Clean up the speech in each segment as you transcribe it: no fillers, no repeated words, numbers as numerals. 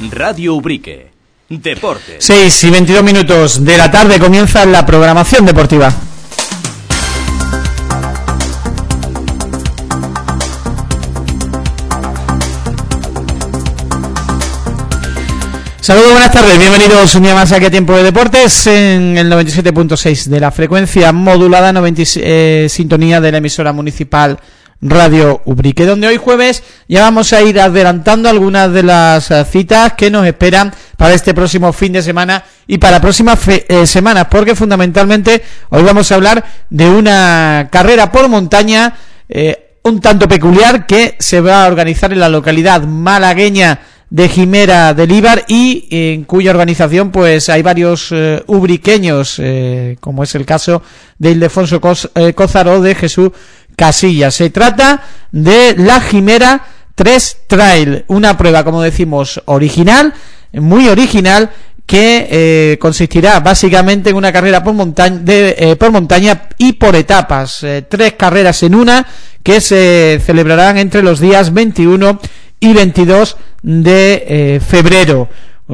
Radio Ubrique. Deportes. 6:22 de la tarde comienza la programación deportiva. Saludos, buenas tardes, bienvenidos un día más aquí a Tiempo de Deportes en el 97.6 de la frecuencia modulada, sintonía de la emisora municipal Radio Ubrique, donde hoy jueves ya vamos a ir adelantando algunas de las citas que nos esperan para este próximo fin de semana y para próximas semanas, porque fundamentalmente hoy vamos a hablar de una carrera por montaña un tanto peculiar que se va a organizar en la localidad malagueña de Jimera del Íbar y en cuya organización pues hay varios ubriqueños, como es el caso de Ildefonso Cózar o de Jesús Casillas. Se trata de la Jimera 3 Trail, una prueba, como decimos, original, muy original, que consistirá básicamente en una carrera por montaña y por etapas, 3 carreras en una que se celebrarán entre los días 21 y 22 de febrero.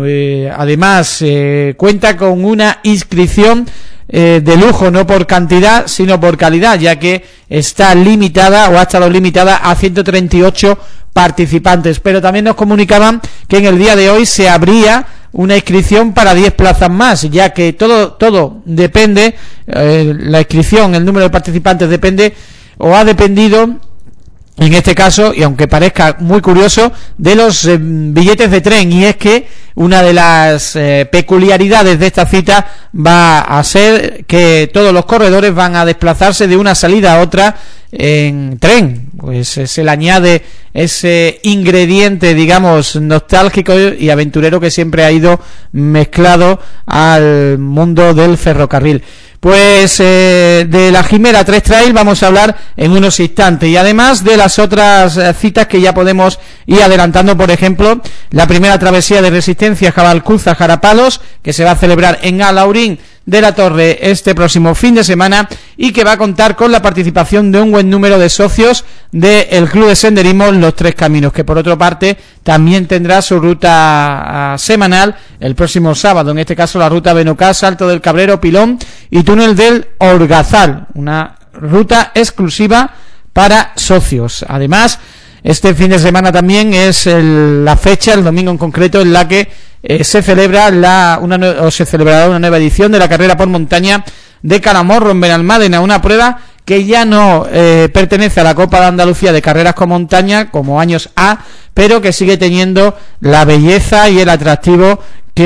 Además cuenta con una inscripción de lujo, no por cantidad sino por calidad, ya que está limitada o ha estado limitada a 138 participantes, pero también nos comunicaban que en el día de hoy se abría una inscripción para 10 plazas más, ya que todo depende, la inscripción, el número de participantes depende o ha dependido en este caso, y aunque parezca muy curioso, de los billetes de tren, y es que una de las peculiaridades de esta cita va a ser que todos los corredores van a desplazarse de una salida a otra en tren. Pues se le añade ese ingrediente, digamos, nostálgico y aventurero que siempre ha ido mezclado al mundo del ferrocarril. Pues de la Jimera 3 Trail vamos a hablar en unos instantes, y además de las otras citas que ya podemos ir adelantando, por ejemplo, la primera travesía de resistencia Jabalcuza-Jarapalos, que se va a celebrar en Alhaurín de la Torre este próximo fin de semana y que va a contar con la participación de un buen número de socios del Club de Senderismo Los Tres Caminos, que por otra parte también tendrá su ruta semanal el próximo sábado, en este caso la ruta Benocá, Salto del Cabrero, Pilón y Túnel del Orgazal, una ruta exclusiva para socios. Además, este fin de semana también es la fecha, el domingo en concreto, en la que se celebrará una nueva edición de la carrera por montaña de Calamorro en Benalmádena, una prueba que ya no pertenece a la Copa de Andalucía de carreras con montaña como años A, pero que sigue teniendo la belleza y el atractivo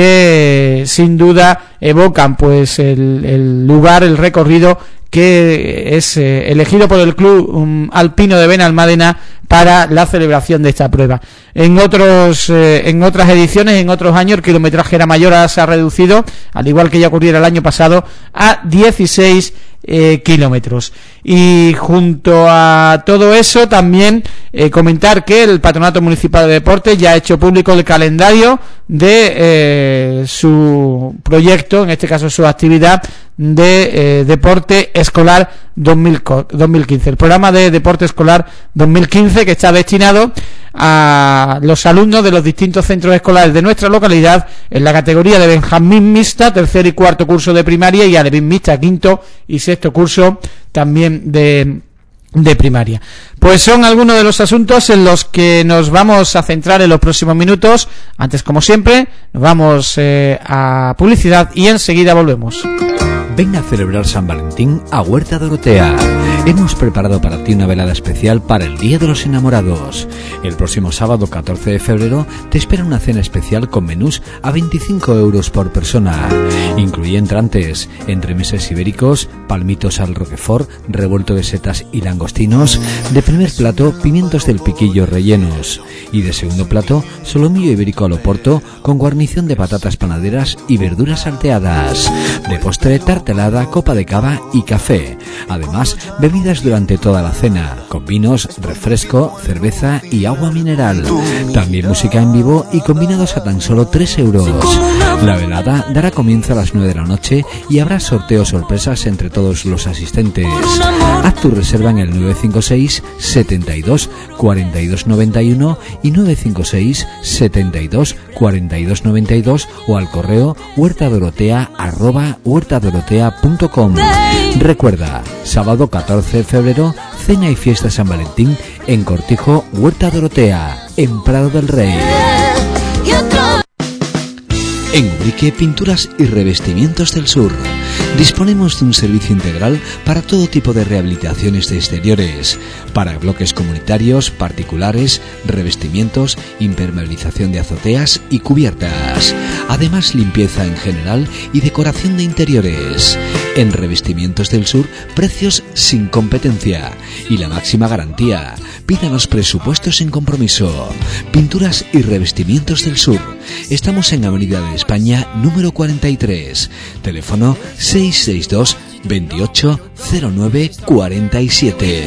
que sin duda evocan pues el lugar, el recorrido que es elegido por el Club Alpino de Benalmádena para la celebración de esta prueba. En otras ediciones, en otros años, el kilometraje era mayor, ahora se ha reducido, al igual que ya ocurriera el año pasado, a 16 kilómetros. Y junto a todo eso también comentar que el Patronato Municipal de Deportes ya ha hecho público el calendario de su proyecto, en este caso su actividad de deporte escolar 2015, el programa de deporte escolar 2015, que está destinado a los alumnos de los distintos centros escolares de nuestra localidad en la categoría de Benjamín mixta, tercer y cuarto curso de primaria, y Alevín mixta, quinto y sexto curso también de primaria. Pues son algunos de los asuntos en los que nos vamos a centrar en los próximos minutos. Antes, como siempre, nos vamos a publicidad y enseguida volvemos. Ven a celebrar San Valentín a Huerta Dorotea. Hemos preparado para ti una velada especial para el Día de los Enamorados. El próximo sábado 14 de febrero te espera una cena especial con menús a 25 euros por persona. Incluye entrantes, entremeses ibéricos, palmitos al roquefort, revuelto de setas y langostinos. De primer plato, pimientos del piquillo rellenos. Y de segundo plato, solomillo ibérico al oporto con guarnición de patatas panaderas y verduras salteadas. De postre, tarta tarta helada, copa de cava y café. Además, bebidas durante toda la cena, con vinos, refresco, cerveza y agua mineral. También música en vivo y combinados a tan solo 3 euros. La velada dará comienzo a las 9 de la noche y habrá sorteos sorpresas entre todos los asistentes. Haz tu reserva en el 956 72 42 91 y 956 72 42 92 o al correo huertadorotea@huertadorotea.com. Recuerda, sábado 14 de febrero, cena y fiesta San Valentín en Cortijo, Huerta Dorotea, en Prado del Rey. En Ubrique Pinturas y Revestimientos del Sur disponemos de un servicio integral para todo tipo de rehabilitaciones de exteriores, para bloques comunitarios, particulares, revestimientos, impermeabilización de azoteas y cubiertas. Además, limpieza en general y decoración de interiores. En Revestimientos del Sur, precios sin competencia y la máxima garantía. Pídanos presupuestos sin compromiso. Pinturas y Revestimientos del Sur. Estamos en Avenida de España, número 43. Teléfono 662 28 09 47.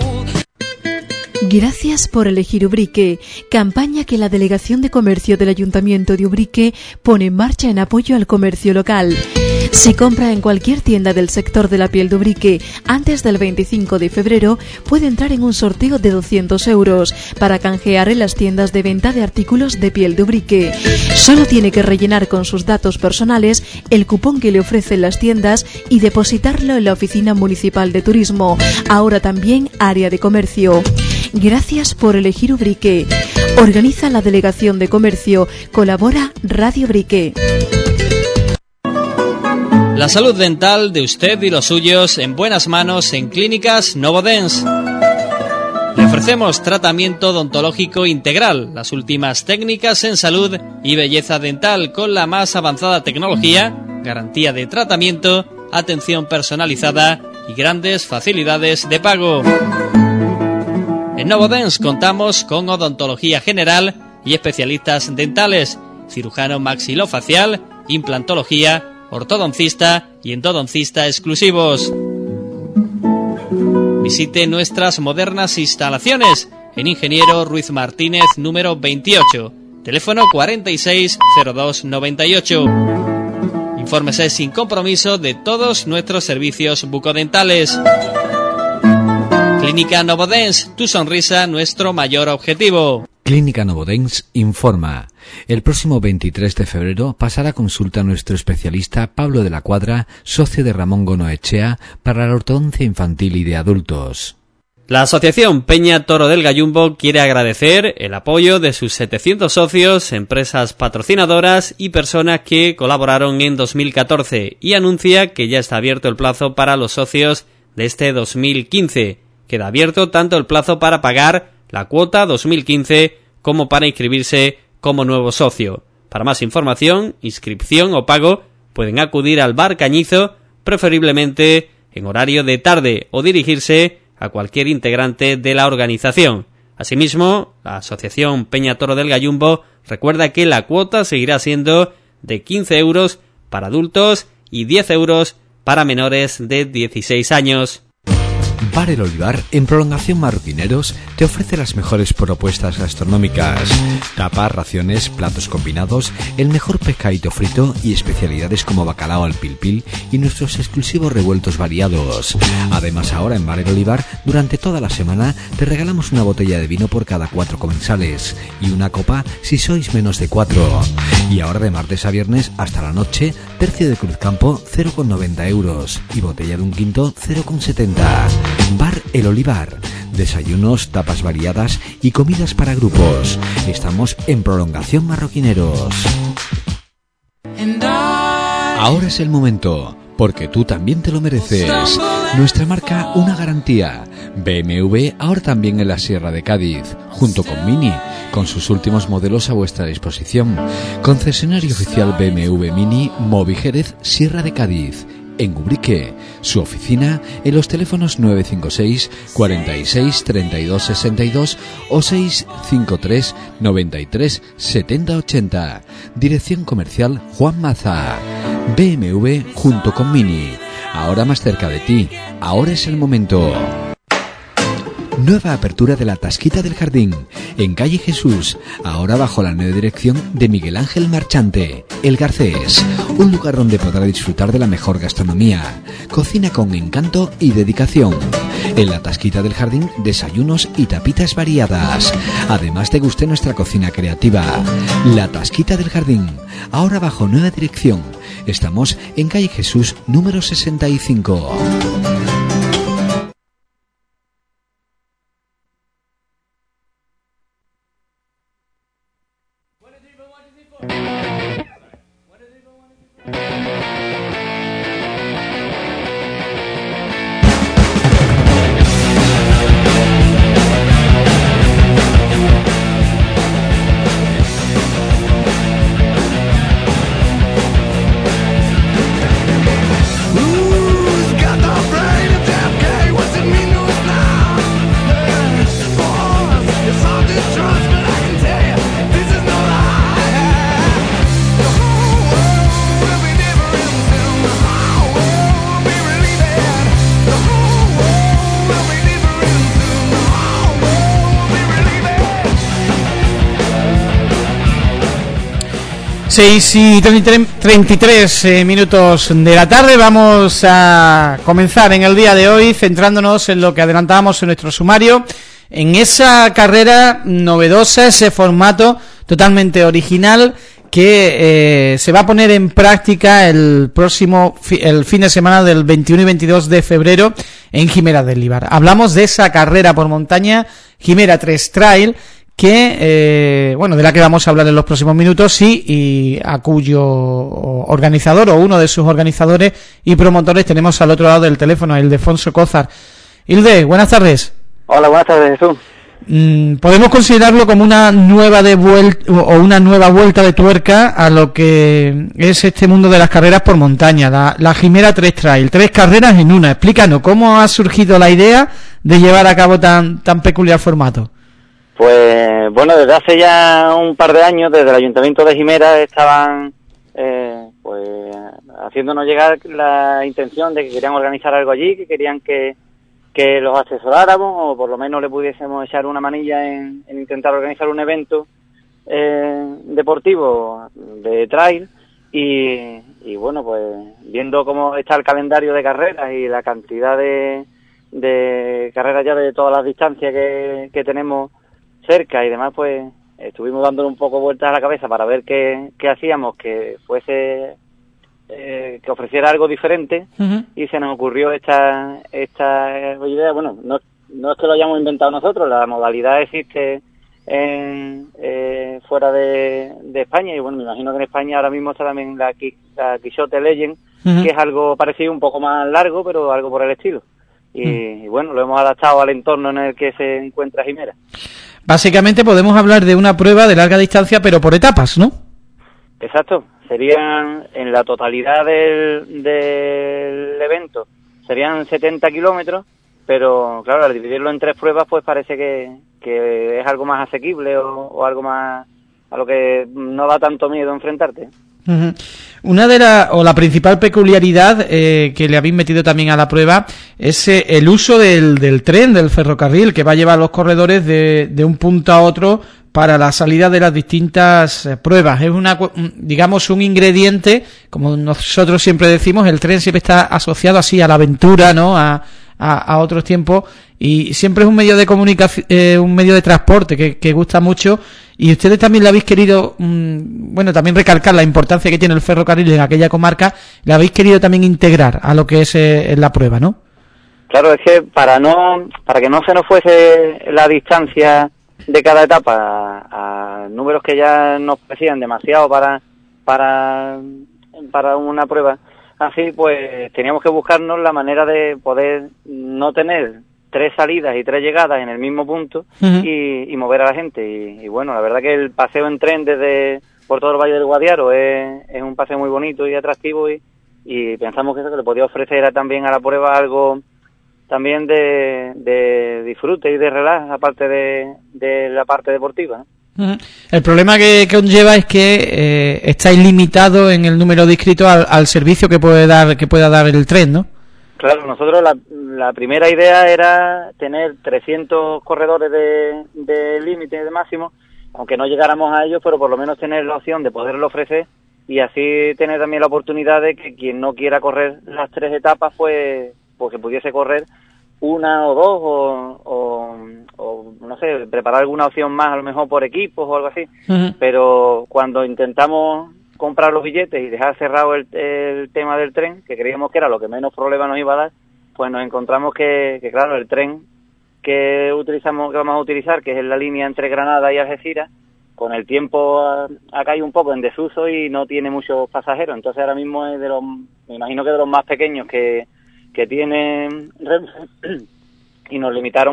Gracias por elegir Ubrique, campaña que la Delegación de Comercio del Ayuntamiento de Ubrique pone en marcha en apoyo al comercio local. Si compra en cualquier tienda del sector de la piel de Ubrique antes del 25 de febrero, puede entrar en un sorteo de 200 euros para canjear en las tiendas de venta de artículos de piel de Ubrique. Solo tiene que rellenar con sus datos personales el cupón que le ofrecen las tiendas y depositarlo en la Oficina Municipal de Turismo, ahora también área de comercio. Gracias por elegir Ubrique. Organiza la Delegación de Comercio. Colabora Radio Ubrique. La salud dental de usted y los suyos en buenas manos en Clínicas Novodens. Le ofrecemos tratamiento odontológico integral, las últimas técnicas en salud y belleza dental con la más avanzada tecnología, garantía de tratamiento, atención personalizada y grandes facilidades de pago. En Novodens contamos con odontología general y especialistas dentales, cirujano maxilofacial, implantología, ortodoncista y endodoncista exclusivos. Visite nuestras modernas instalaciones en Ingeniero Ruiz Martínez número 28, teléfono 460298. Infórmese sin compromiso de todos nuestros servicios bucodentales. Clínica Novodens, tu sonrisa, nuestro mayor objetivo. Clínica Novodens informa. El próximo 23 de febrero pasará a consulta nuestro especialista Pablo de la Cuadra, socio de Ramón Gonoechea, para la ortodoncia infantil y de adultos. La Asociación Peña Toro del Gallumbo quiere agradecer el apoyo de sus 700 socios, empresas patrocinadoras y personas que colaboraron en 2014 y anuncia que ya está abierto el plazo para los socios de este 2015. Queda abierto tanto el plazo para pagar la cuota 2015 como para inscribirse como nuevo socio. Para más información, inscripción o pago, pueden acudir al Bar Cañizo, preferiblemente en horario de tarde, o dirigirse a cualquier integrante de la organización. Asimismo, la Asociación Peña Toro del Gallumbo recuerda que la cuota seguirá siendo de 15 euros para adultos y 10 euros para menores de 16 años. Bar El Olivar, en Prolongación Marroquineros, te ofrece las mejores propuestas gastronómicas. Tapas, raciones, platos combinados, el mejor pescadito frito y especialidades como bacalao al pil pil y nuestros exclusivos revueltos variados. Además, ahora en Bar El Olivar, durante toda la semana, te regalamos una botella de vino por cada 4 comensales y una copa si sois menos de 4. Y ahora de martes a viernes hasta la noche, tercio de Cruzcampo 0,90 euros y botella de un quinto 0,70. Bar El Olivar. Desayunos, tapas variadas y comidas para grupos. Estamos en Prolongación Marroquineros. Ahora es el momento, porque tú también te lo mereces. Nuestra marca, una garantía. BMW ahora también en la Sierra de Cádiz, junto con Mini, con sus últimos modelos a vuestra disposición. Concesionario oficial BMW Mini, Movi Jerez, Sierra de Cádiz. En Ubrique, su oficina en los teléfonos 956 46 32 62 o 653 93 70 80. Dirección comercial Juan Maza. BMW junto con Mini. ahora más cerca de ti. Ahora es el momento. Nueva apertura de la Tasquita del Jardín, en calle Jesús, ahora bajo la nueva dirección de Miguel Ángel Marchante. El Garcés, un lugar donde podrá disfrutar de la mejor gastronomía, cocina con encanto y dedicación. En la Tasquita del Jardín, desayunos y tapitas variadas. Además te guste nuestra cocina creativa. La Tasquita del Jardín, ahora bajo nueva dirección. Estamos en calle Jesús número 65. Y 33 minutos de la tarde. Vamos a comenzar en el día de hoy centrándonos en lo que adelantábamos en nuestro sumario, en esa carrera novedosa, ese formato totalmente original que se va a poner en práctica el fin de semana del 21 y 22 de febrero en Jimera del Líbar. Hablamos de esa carrera por montaña, Jimera 3 Trail, que de la que vamos a hablar en los próximos minutos y a cuyo organizador o uno de sus organizadores y promotores tenemos al otro lado del teléfono, a Ildefonso Cózar. Ilde, buenas tardes. Hola, buenas tardes, Jesús. ¿Podemos considerarlo como una nueva vuelta de tuerca a lo que es este mundo de las carreras por montaña, la Jimera 3 Trail, 3 carreras en una? Explícanos, ¿cómo ha surgido la idea de llevar a cabo tan peculiar formato? Pues bueno, desde hace ya un par de años, desde el Ayuntamiento de Jimera estaban haciéndonos llegar la intención de que querían organizar algo allí, que querían que los asesoráramos o por lo menos le pudiésemos echar una manilla en intentar organizar un evento deportivo de trail y bueno, pues viendo cómo está el calendario de carreras y la cantidad de carreras ya de todas las distancias que tenemos cerca y demás, pues estuvimos dándole un poco vueltas a la cabeza para ver qué hacíamos que fuese que ofreciera algo diferente. Uh-huh. Y se nos ocurrió esta idea. Bueno, no es que lo hayamos inventado nosotros, la modalidad existe fuera de España y bueno, me imagino que en España ahora mismo está también la Quixote Legend, uh-huh, que es algo parecido, un poco más largo, pero algo por el estilo. Y bueno, lo hemos adaptado al entorno en el que se encuentra Jimera. Básicamente podemos hablar de una prueba de larga distancia, pero por etapas, ¿no? Exacto. Serían, en la totalidad del evento, serían 70 kilómetros, pero claro, al dividirlo en 3 pruebas, pues parece que es algo más asequible o algo más a lo que no da tanto miedo enfrentarte. Uh-huh. Una de la principal peculiaridad que le habéis metido también a la prueba es el uso del tren, del ferrocarril, que va a llevar a los corredores de un punto a otro para la salida de las distintas pruebas. Es digamos un ingrediente, como nosotros siempre decimos, el tren siempre está asociado así a la aventura, ¿no? A otros tiempos, y siempre es un medio de comunicación, un medio de transporte que gusta mucho, y ustedes también le habéis querido también recalcar la importancia que tiene el ferrocarril en aquella comarca, le habéis querido también integrar a lo que es la prueba, ¿no? Claro, es que para que no se nos fuese la distancia de cada etapa a números que ya nos parecían demasiado para una prueba así, pues teníamos que buscarnos la manera de poder no tener 3 salidas y 3 llegadas en el mismo punto. Uh-huh. y mover a la gente y bueno, la verdad que el paseo en tren por todo el Valle del Guadiaro es un paseo muy bonito y atractivo y pensamos que eso que le podía ofrecer también a la prueba algo también de disfrute y de relax, aparte de la parte deportiva, ¿no? Uh-huh. El problema que conlleva es que estáis limitados en el número de inscritos al servicio que pueda dar el tren, ¿no? Claro, nosotros la primera idea era tener 300 corredores de límite de máximo, aunque no llegáramos a ellos, pero por lo menos tener la opción de poderlo ofrecer y así tener también la oportunidad de que quien no quiera correr las 3 etapas, pues que pudiese correr una o dos o no sé, preparar alguna opción más a lo mejor por equipos o algo así. Uh-huh. Pero cuando intentamos comprar los billetes y dejar cerrado el tema del tren, que creíamos que era lo que menos problema nos iba a dar, pues nos encontramos que claro, el tren que vamos a utilizar, que es la línea entre Granada y Algeciras, con el tiempo ha caído un poco en desuso y no tiene muchos pasajeros. Entonces ahora mismo es me imagino que de los más pequeños que tienen Renfe, y nos limitaron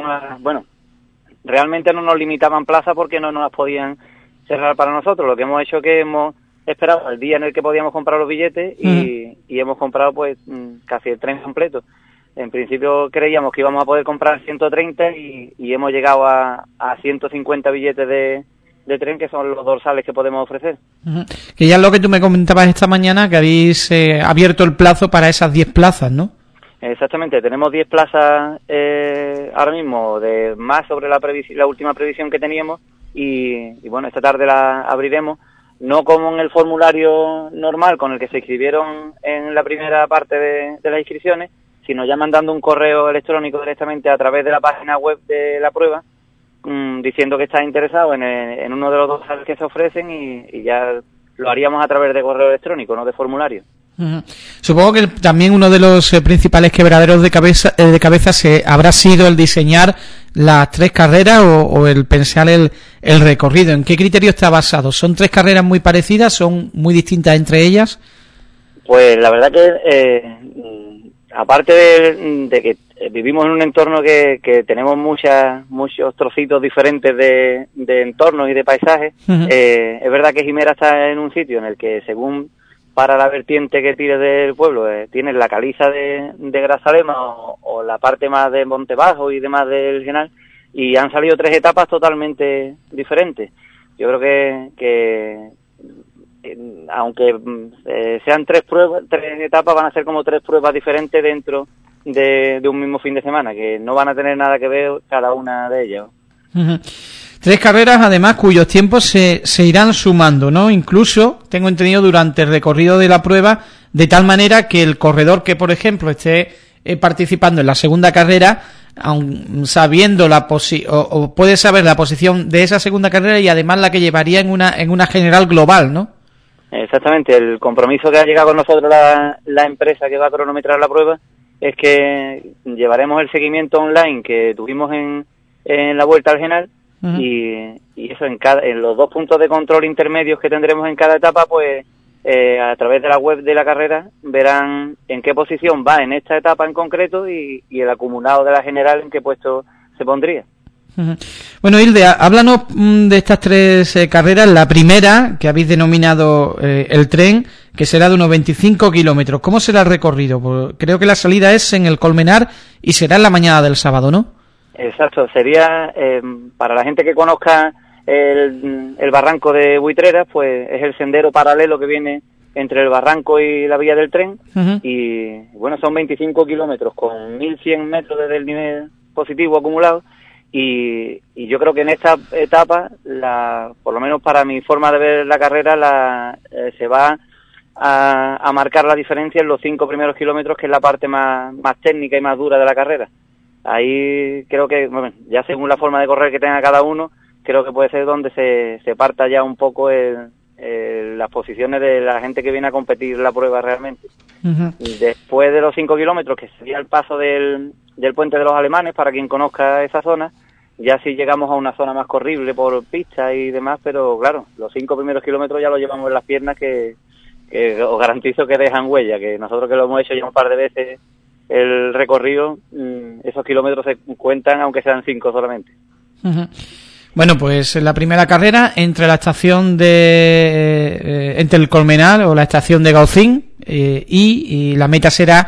realmente no nos limitaban plaza porque no nos las podían cerrar para nosotros. Lo que hemos hecho es que hemos esperado el día en el que podíamos comprar los billetes y hemos comprado pues casi el tren completo. En principio creíamos que íbamos a poder comprar 130 y hemos llegado a 150 billetes de tren, que son los dorsales que podemos ofrecer. Uh-huh. Que ya es lo que tú me comentabas esta mañana, que habéis abierto el plazo para esas 10 plazas, ¿no? Exactamente, tenemos 10 plazas ahora mismo, de más sobre la última previsión que teníamos, y bueno, esta tarde la abriremos, no como en el formulario normal con el que se inscribieron en la primera parte de las inscripciones, sino ya mandando un correo electrónico directamente a través de la página web de la prueba, diciendo que está interesado en uno de los dorsales que se ofrecen, y ya lo haríamos a través de correo electrónico, no de formulario. Uh-huh. Supongo que también uno de los principales quebraderos de cabeza habrá sido el diseñar las 3 carreras o el pensar el recorrido. ¿En qué criterio está basado? ¿Son 3 carreras muy parecidas? ¿Son muy distintas entre ellas? Pues la verdad que aparte de que vivimos en un entorno que tenemos muchos trocitos diferentes de entornos y de paisajes, uh-huh. Es verdad que Jimera está en un sitio en el que, según para la vertiente que tire del pueblo, tienes la caliza de Grazalema o la parte más de Montebajo y demás del Genal, y han salido 3 etapas totalmente diferentes. Yo creo que aunque sean 3 etapas, van a ser como 3 pruebas diferentes dentro de un mismo fin de semana, que no van a tener nada que ver cada una de ellas. Uh-huh. 3 carreras, además, cuyos tiempos se irán sumando, ¿no? Incluso, tengo entendido, durante el recorrido de la prueba, de tal manera que el corredor que, por ejemplo, esté participando en la segunda carrera, aun sabiendo o puede saber la posición de esa segunda carrera y además la que llevaría en una general global, ¿no? Exactamente. El compromiso que ha llegado con nosotros la empresa que va a cronometrar la prueba es que llevaremos el seguimiento online que tuvimos en la Vuelta al Genal. Uh-huh. Y eso en los 2 puntos de control intermedios que tendremos en cada etapa, pues a través de la web de la carrera verán en qué posición va en esta etapa en concreto y el acumulado de la general en qué puesto se pondría. Uh-huh. Bueno, Hilde, háblanos de estas 3 carreras. La primera, que habéis denominado el tren, que será de unos 25 kilómetros. ¿Cómo será el recorrido? Pues creo que la salida es en el Colmenar y será en la mañana del sábado, ¿no? Exacto, sería, para la gente que conozca el barranco de Buitreras, pues es el sendero paralelo que viene entre el barranco y la vía del tren. Uh-huh. Y bueno, son 25 kilómetros con 1100 metros desde el nivel positivo acumulado, y yo creo que en esta etapa, por lo menos para mi forma de ver la carrera, se va a marcar la diferencia en los 5 primeros kilómetros, que es la parte más técnica y más dura de la carrera. Ahí creo que, bueno, ya según la forma de correr que tenga cada uno, creo que puede ser donde se parta ya un poco las posiciones de la gente que viene a competir la prueba realmente. Uh-huh. Después de los 5 kilómetros, que sería el paso del Puente de los Alemanes, para quien conozca esa zona, ya sí llegamos a una zona más corrible por pista y demás, pero claro, los 5 primeros kilómetros ya los llevamos en las piernas, que os garantizo que dejan huella, que nosotros que lo hemos hecho ya un par de veces el recorrido, esos kilómetros se cuentan aunque sean 5 solamente. Uh-huh. Bueno, pues la primera carrera entre la estación entre el Colmenar o la estación de Gaucín y la meta será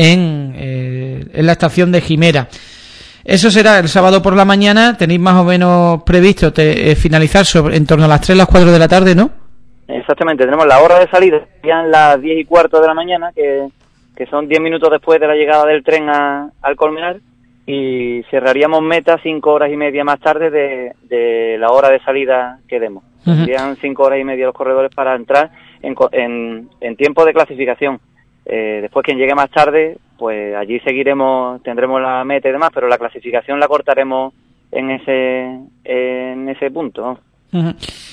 en la estación de Jimera. Eso será el sábado por la mañana. Tenéis más o menos previsto finalizar en torno a las 3 o las 4 de la tarde, ¿no? Exactamente, tenemos la hora de salida, serían las 10:15 de la mañana, que que son 10 minutos después de la llegada del tren al Colmenar, y cerraríamos meta 5 horas y media más tarde de la hora de salida que demos. Serían 5 horas y media los corredores para entrar en tiempo de clasificación. Después quien llegue más tarde, pues allí tendremos la meta y demás, pero la clasificación la cortaremos en ese punto, ¿no?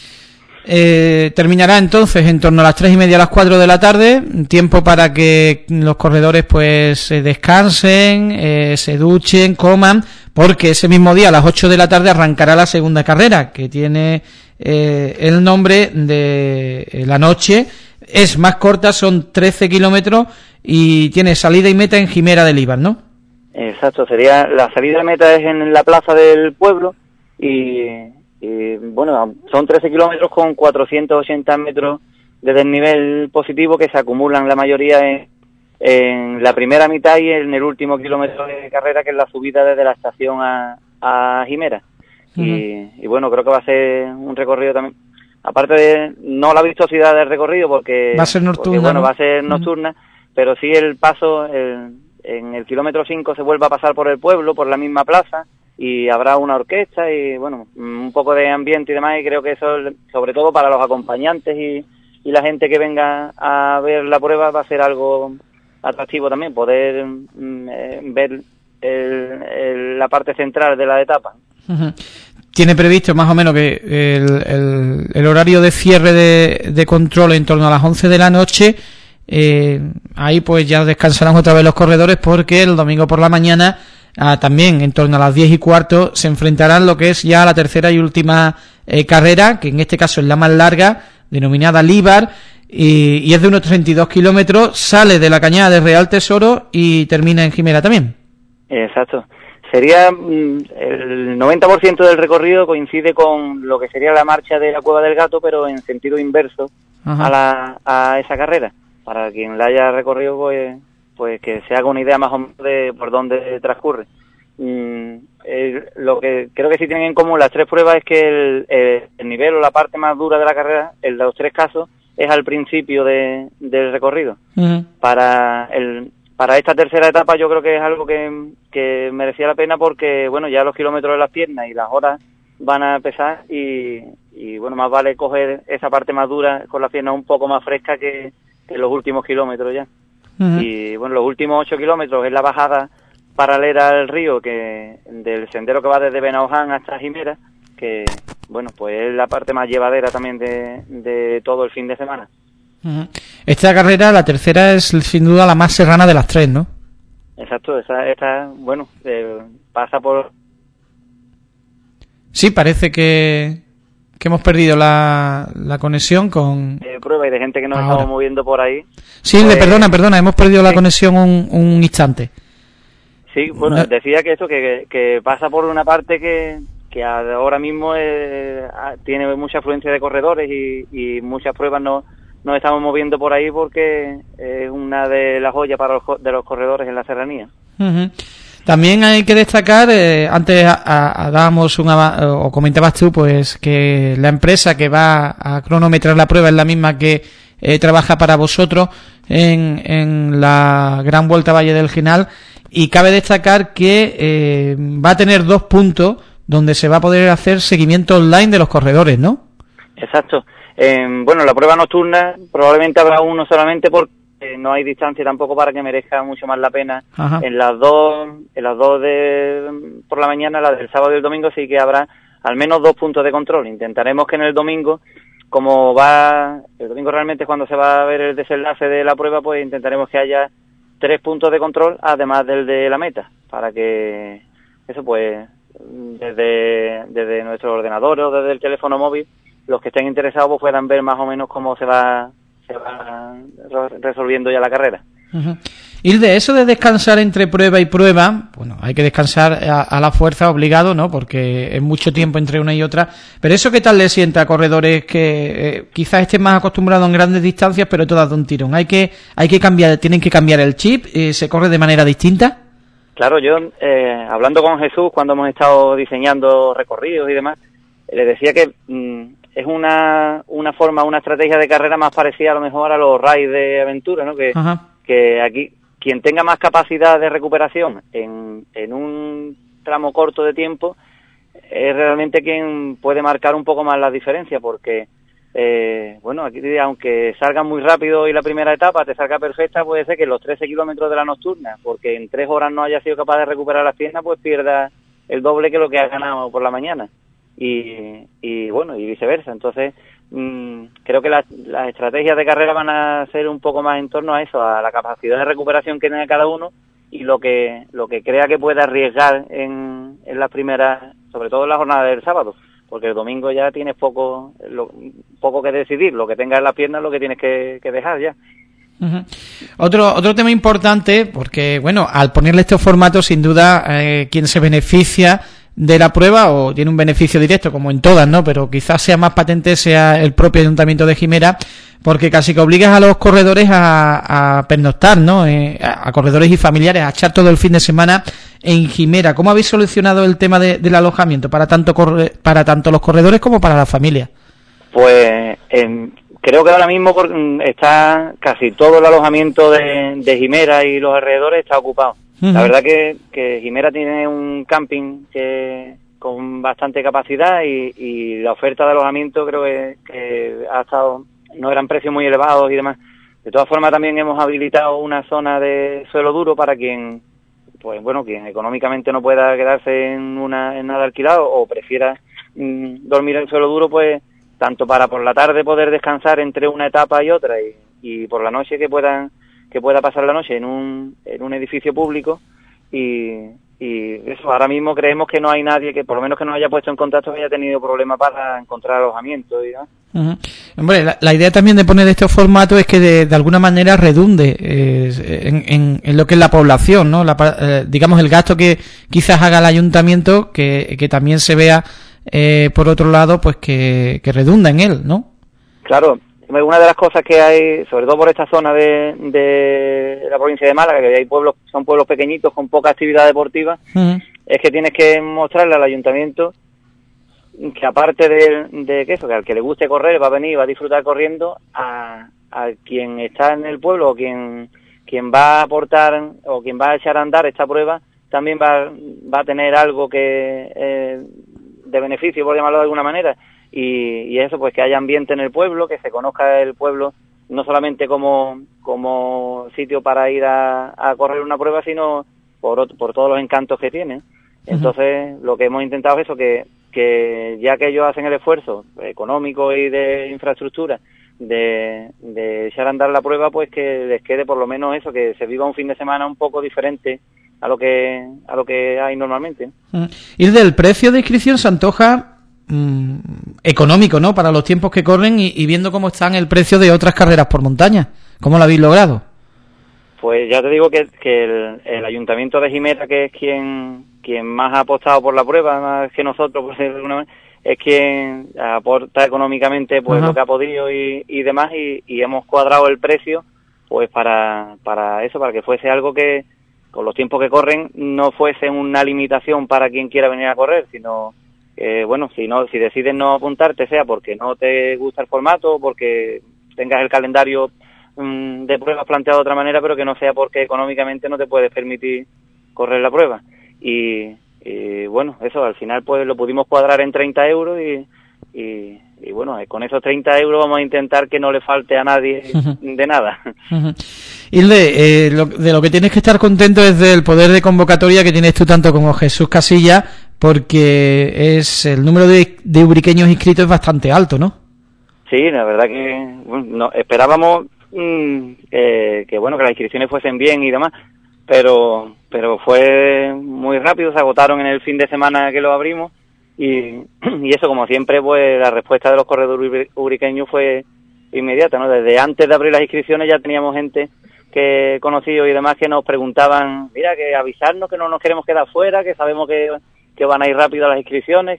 Terminará entonces en torno a las 3:30 a las 4 de la tarde, tiempo para que los corredores pues descansen, se duchen, coman, porque ese mismo día a las 8 de la tarde arrancará la segunda carrera, que tiene el nombre de La Noche. Es más corta, son 13 kilómetros y tiene salida y meta en Jimera del Íbar, ¿no? Exacto, sería la salida de meta es en la plaza del pueblo y bueno, son 13 kilómetros con 480 metros de desnivel positivo que se acumulan la mayoría en la primera mitad y en el último kilómetro de carrera, que es la subida desde la estación a Jimera. Y bueno, creo que va a ser un recorrido también, aparte de no la vistosidad del recorrido porque va a ser nocturna, bueno, ¿no? Va a ser nocturna, pero sí el paso en el kilómetro 5 se vuelve a pasar por el pueblo, por la misma plaza, y habrá una orquesta y bueno, un poco de ambiente y demás, y creo que eso, sobre todo para los acompañantes y la gente que venga a ver la prueba, va a ser algo atractivo también, poder ver la parte central de la etapa. Tiene previsto más o menos que el horario de cierre de control en torno a las 11 de la noche. Ahí pues ya descansarán otra vez los corredores, porque el domingo por la mañana también en torno a las 10:15 se enfrentarán lo que es ya la tercera y última carrera, que en este caso es la más larga, denominada Líbar, y es de unos 32 kilómetros, sale de la Cañada de Real Tesoro y termina en Jimera también. Exacto. Sería el 90% del recorrido coincide con lo que sería la marcha de la Cueva del Gato, pero en sentido inverso a esa carrera. Para quien la haya recorrido, pues que se haga una idea más o menos de por dónde transcurre. Lo que creo que sí tienen en común las tres pruebas es que el nivel o la parte más dura de la carrera, en los tres casos, es al principio del recorrido. Para esta tercera etapa yo creo que es algo que merecía la pena, porque bueno, ya los kilómetros de las piernas y las horas van a pesar y bueno, más vale coger esa parte más dura con las piernas un poco más frescas que los últimos kilómetros ya. Y bueno, los últimos 8 kilómetros es la bajada paralela al río, que del sendero que va desde Benaoján hasta Jimera, que bueno, pues es la parte más llevadera también de todo el fin de semana. Esta carrera, la tercera, es sin duda la más serrana de las tres, ¿no? Exacto, esta bueno, pasa por... Sí, parece que hemos perdido la conexión con... prueba y de gente que nos estamos moviendo por ahí. Sí, pues... perdona, hemos perdido la conexión un instante. Sí, bueno, decía que esto, que pasa por una parte que ahora mismo tiene mucha afluencia de corredores y muchas pruebas nos estamos moviendo por ahí, porque es una de las joyas de los corredores en la serranía. También hay que destacar, antes dábamos o comentabas tú, pues que la empresa que va a cronometrar la prueba es la misma que trabaja para vosotros en la Gran Vuelta Valle del Genal, y cabe destacar que va a tener 2 puntos donde se va a poder hacer seguimiento online de los corredores, ¿no? Exacto. Bueno, la prueba nocturna probablemente habrá uno solamente, porque no hay distancia tampoco para que merezca mucho más la pena. En las dos por la mañana, la del sábado y el domingo, sí que habrá al menos 2 puntos de control. Intentaremos que en el domingo, el domingo realmente es cuando se va a ver el desenlace de la prueba, pues intentaremos que haya 3 puntos de control, además del de la meta, para que eso, pues desde nuestro ordenador o desde el teléfono móvil, los que estén interesados pues puedan ver más o menos cómo se va resolviendo ya la carrera. Y de eso de descansar entre prueba y prueba, bueno, hay que descansar a la fuerza, obligado, ¿no? Porque es mucho tiempo entre una y otra. Pero eso, ¿qué tal le sienta a corredores que quizás estén más acostumbrados en grandes distancias, pero todas de un tirón? Hay que cambiar, tienen que cambiar el chip, se corre de manera distinta. Claro, yo hablando con Jesús cuando hemos estado diseñando recorridos y demás, le decía que es una estrategia de carrera más parecida a lo mejor a los raids de aventura, ¿no? Que aquí quien tenga más capacidad de recuperación en un tramo corto de tiempo es realmente quien puede marcar un poco más la diferencia, porque bueno, aquí aunque salga muy rápido y la primera etapa te salga perfecta, puede ser que los 13 kilómetros de la nocturna, porque en 3 horas no haya sido capaz de recuperar las piernas, pues pierda el doble que lo que ha ganado por la mañana, y bueno, y viceversa. Entonces creo que las estrategias de carrera van a ser un poco más en torno a eso, a la capacidad de recuperación que tenga cada uno y lo que crea que pueda arriesgar en las primeras, sobre todo en la jornada del sábado, porque el domingo ya tienes poco que decidir, lo que tengas en las piernas es lo que tienes que dejar ya. Uh-huh. Otro tema importante, porque bueno, al ponerle estos formatos, sin duda quien se beneficia de la prueba o tiene un beneficio directo, como en todas, ¿no? Pero quizás sea más patente, sea el propio Ayuntamiento de Jimera, porque casi que obligas a los corredores a pernoctar, ¿no? A corredores y familiares a echar todo el fin de semana en Jimera. ¿Cómo habéis solucionado el tema del alojamiento para tanto los corredores como para la familia? Pues creo que ahora mismo está casi todo el alojamiento de Jimera y los alrededores está ocupado. Uh-huh. La verdad que Jimera tiene un camping con bastante capacidad y la oferta de alojamiento creo que ha estado, no eran precios muy elevados y demás. De todas formas también hemos habilitado una zona de suelo duro para quien económicamente no pueda quedarse en nada alquilado o prefiera dormir en suelo duro, pues tanto para por la tarde poder descansar entre una etapa y otra y por la noche que pueda pasar la noche en un edificio público y eso. Ahora mismo creemos que no hay nadie que por lo menos que nos haya puesto en contacto que haya tenido problemas para encontrar alojamiento, ¿no? Uh-huh. Hombre, la idea también de poner estos formatos es que de alguna manera redunde en lo que es la población, ¿no? Digamos el gasto que quizás haga el ayuntamiento, que también se vea por otro lado, pues que redunda en él, ¿no? Claro. Una de las cosas que hay, sobre todo por esta zona de la provincia de Málaga, que hay son pueblos pequeñitos con poca actividad deportiva, uh-huh, es que tienes que mostrarle al ayuntamiento que aparte de que al que le guste correr va a venir, va a disfrutar corriendo, a quien está en el pueblo o quien va a aportar o quien va a echar a andar esta prueba también va a tener algo que de beneficio, por llamarlo de alguna manera. Y eso, pues que haya ambiente en el pueblo, que se conozca el pueblo no solamente como sitio para ir a correr una prueba, sino por todos los encantos que tiene. Entonces, lo que hemos intentado es eso, que ya que ellos hacen el esfuerzo económico y de infraestructura de echar a andar la prueba, pues que les quede por lo menos eso, que se viva un fin de semana un poco diferente a lo que hay normalmente. Y del precio de inscripción se antoja económico, ¿no? Para los tiempos que corren y viendo cómo están el precio de otras carreras por montaña. ¿Cómo lo habéis logrado? Pues ya te digo que el Ayuntamiento de Jimera, que es quien más ha apostado por la prueba, más que nosotros, por decirlo de alguna manera, es quien aporta económicamente pues lo que ha podido y demás, y hemos cuadrado el precio pues para eso, para que fuese algo que con los tiempos que corren no fuese una limitación para quien quiera venir a correr, sino si decides no apuntarte, sea porque no te gusta el formato o porque tengas el calendario de pruebas planteado de otra manera, pero que no sea porque económicamente no te puedes permitir correr la prueba. Y bueno, eso al final pues lo pudimos cuadrar en 30 euros y bueno, con esos 30 euros vamos a intentar que no le falte a nadie de nada. Hilde, de lo que tienes que estar contento es del poder de convocatoria que tienes tú tanto como Jesús Casilla, porque el número de ubriqueños inscritos es bastante alto, ¿no? Sí, la verdad que esperábamos que las inscripciones fuesen bien y demás, pero fue muy rápido, se agotaron en el fin de semana que lo abrimos y eso, como siempre, pues la respuesta de los corredores ubriqueños fue inmediata, ¿no? Desde antes de abrir las inscripciones ya teníamos gente que conocidos y demás que nos preguntaban, mira, que avisarnos que no nos queremos quedar fuera, que sabemos que van a ir rápido las inscripciones,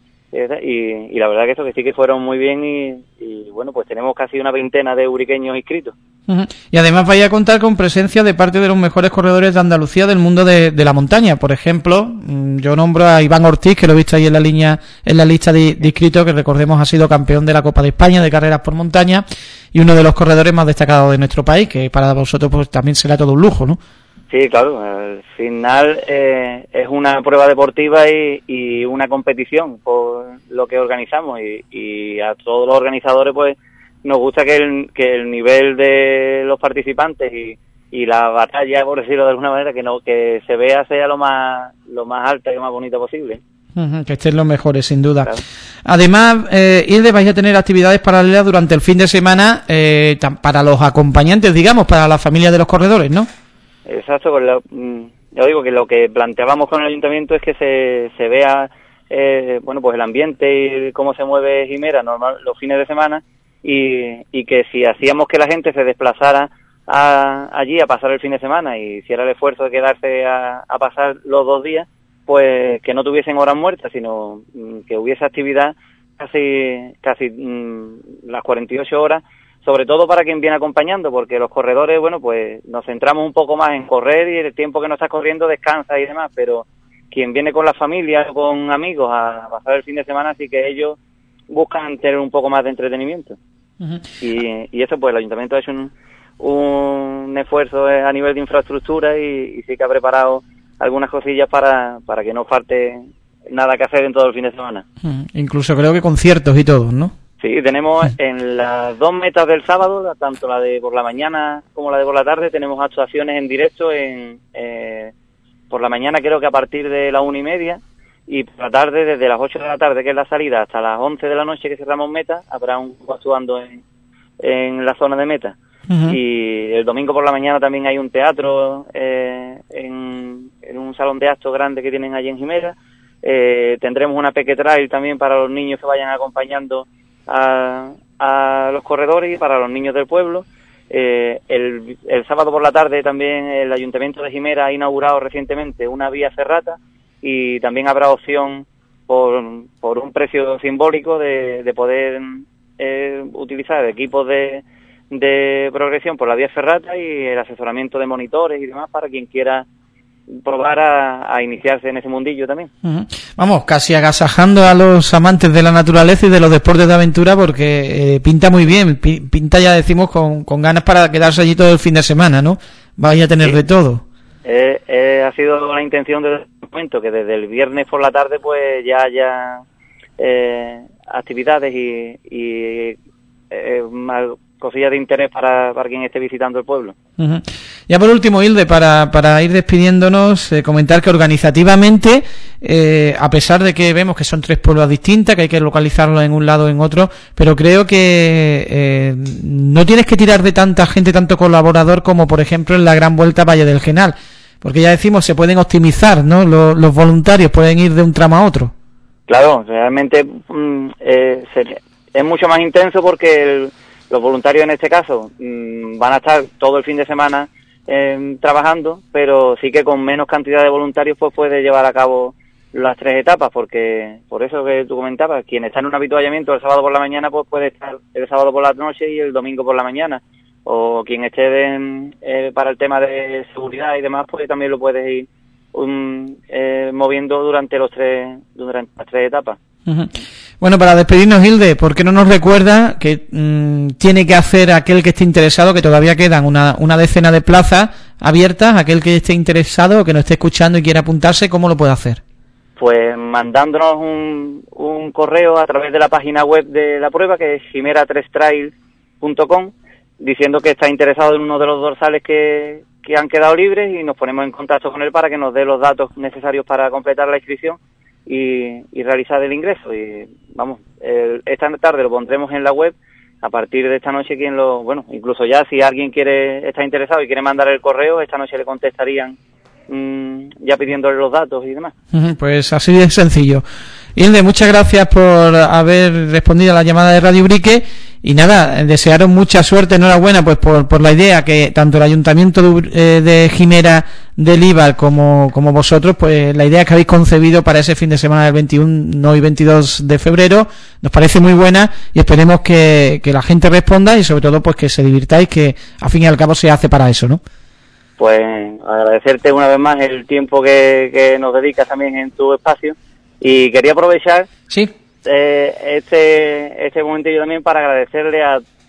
y la verdad que eso, que sí que fueron muy bien y bueno, pues tenemos casi una veintena de ubriqueños inscritos. Uh-huh. Y además vais a contar con presencia de parte de los mejores corredores de Andalucía del mundo de la montaña. Por ejemplo, yo nombro a Iván Ortiz, que lo he visto ahí en la lista de inscritos, que recordemos ha sido campeón de la Copa de España de carreras por montaña, y uno de los corredores más destacados de nuestro país, que para vosotros pues también será todo un lujo, ¿no? Sí, claro, al final es una prueba deportiva y una competición por lo que organizamos y a todos los organizadores pues nos gusta que el nivel de los participantes y la batalla, por decirlo de alguna manera, que se vea sea lo más alta y lo más bonita posible. Que estén los mejores, sin duda. Claro. Además, Hilde, vais a tener actividades paralelas durante el fin de semana para los acompañantes, digamos, para la familia de los corredores, ¿no? Exacto, pues yo digo que lo que planteábamos con el ayuntamiento es que se vea pues el ambiente y cómo se mueve Jimera normal los fines de semana y que si hacíamos que la gente se desplazara allí a pasar el fin de semana y hiciera el esfuerzo de quedarse a pasar los 2 días, pues que no tuviesen horas muertas, sino que hubiese actividad casi las 48 horas, sobre todo para quien viene acompañando, porque los corredores, bueno, pues nos centramos un poco más en correr y el tiempo que no estás corriendo descansa y demás, pero quien viene con la familia o con amigos a pasar el fin de semana, sí que ellos buscan tener un poco más de entretenimiento. Uh-huh. Y eso, pues el ayuntamiento ha hecho un esfuerzo a nivel de infraestructura y sí que ha preparado algunas cosillas para que no falte nada que hacer en todo el fin de semana. Incluso creo que conciertos y todo, ¿no? Sí, tenemos en las 2 metas del sábado, tanto la de por la mañana como la de por la tarde, tenemos actuaciones en directo por la mañana creo que a partir de las 1:30 y por la tarde desde las 8 de la tarde, que es la salida, hasta las 11 de la noche que cerramos meta, habrá un grupo actuando en la zona de meta. Uh-huh. Y el domingo por la mañana también hay un teatro en un salón de actos grande que tienen allí en Jimera. Tendremos una peque trail también para los niños que vayan acompañando a los corredores y para los niños del pueblo. El sábado por la tarde también el Ayuntamiento de Jimera ha inaugurado recientemente una vía ferrata y también habrá opción por un precio simbólico de poder utilizar equipos de progresión por la vía ferrata y el asesoramiento de monitores y demás para quien quiera probar a iniciarse en ese mundillo también. Uh-huh. Vamos, casi agasajando a los amantes de la naturaleza y de los deportes de aventura porque pinta muy bien, pinta ya decimos con ganas para quedarse allí todo el fin de semana, ¿no? Vaya a tener sí. De todo. Ha sido la intención desde el momento que desde el viernes por la tarde pues ya haya actividades y cosillas de interés para quien esté visitando el pueblo. Uh-huh. Ya por último, Hilde, para ir despidiéndonos, comentar que organizativamente, a pesar de que vemos que son 3 pruebas distintas, que hay que localizarlo en un lado o en otro, pero creo que no tienes que tirar de tanta gente, tanto colaborador como por ejemplo en la Gran Vuelta Valle del Genal, porque ya decimos, se pueden optimizar, ¿no? Los voluntarios pueden ir de un tramo a otro. Claro, realmente es mucho más intenso porque los voluntarios en este caso van a estar todo el fin de semana trabajando, pero sí que con menos cantidad de voluntarios pues puede llevar a cabo las 3 etapas, porque por eso que tú comentabas, quien está en un habituallamiento el sábado por la mañana pues puede estar el sábado por la noche y el domingo por la mañana, o quien esté para el tema de seguridad y demás pues también lo puedes ir moviendo durante las 3 etapas. Uh-huh. Bueno, para despedirnos, Hilde, ¿por qué no nos recuerda que tiene que hacer aquel que esté interesado, que todavía quedan una decena de plazas abiertas, aquel que esté interesado o que nos esté escuchando y quiera apuntarse, cómo lo puede hacer? Pues mandándonos un correo a través de la página web de la prueba, que es jimera3trail.com, diciendo que está interesado en uno de los dorsales que han quedado libres y nos ponemos en contacto con él para que nos dé los datos necesarios para completar la inscripción y realizar el ingreso. Y vamos, esta tarde lo pondremos en la web. A partir de esta noche incluso ya si alguien está interesado y quiere mandar el correo, esta noche le contestarían ya pidiéndole los datos y demás. Pues así de sencillo. Hilde, muchas gracias por haber respondido a la llamada de Radio Ubrique y nada, desearos mucha suerte, enhorabuena pues por la idea que tanto el Ayuntamiento de Jimera del Íbar como vosotros, pues la idea que habéis concebido para ese fin de semana del 21 y 22 de febrero nos parece muy buena y esperemos que la gente responda y sobre todo pues que se divirtáis, que al fin y al cabo se hace para eso, ¿no? Pues agradecerte una vez más el tiempo que nos dedicas también en tu espacio. Y quería aprovechar este momentillo también para agradecerle a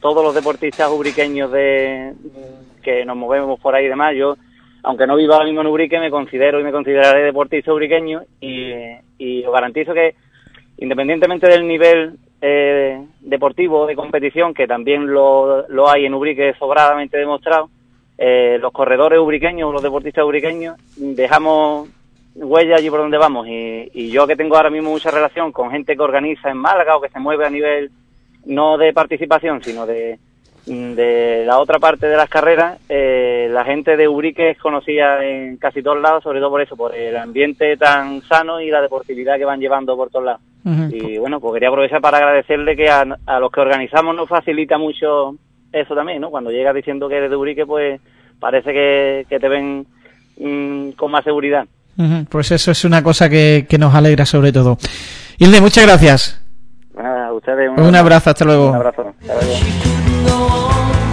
todos los deportistas ubriqueños que nos movemos por ahí y demás. Yo, aunque no viva ahora mismo en Ubrique, me considero y me consideraré deportista ubriqueño, y os garantizo que, independientemente del nivel deportivo de competición, que también lo hay en Ubrique sobradamente demostrado, los corredores ubriqueños, los deportistas ubriqueños, dejamos huella allí por donde vamos, y yo, que tengo ahora mismo mucha relación con gente que organiza en Málaga o que se mueve a nivel no de participación, sino de la otra parte de las carreras, la gente de Ubrique es conocida en casi todos lados, sobre todo por eso, por el ambiente tan sano y la deportividad que van llevando por todos lados. Uh-huh. Y bueno, pues quería aprovechar para agradecerle que a los que organizamos nos facilita mucho eso también, ¿no? Cuando llegas diciendo que eres de Ubrique, pues parece que te ven con más seguridad. Uh-huh. Pues eso es una cosa que nos alegra sobre todo. Hilde, muchas gracias. Nada, a ustedes un abrazo, hasta luego. Un abrazo. Hasta luego.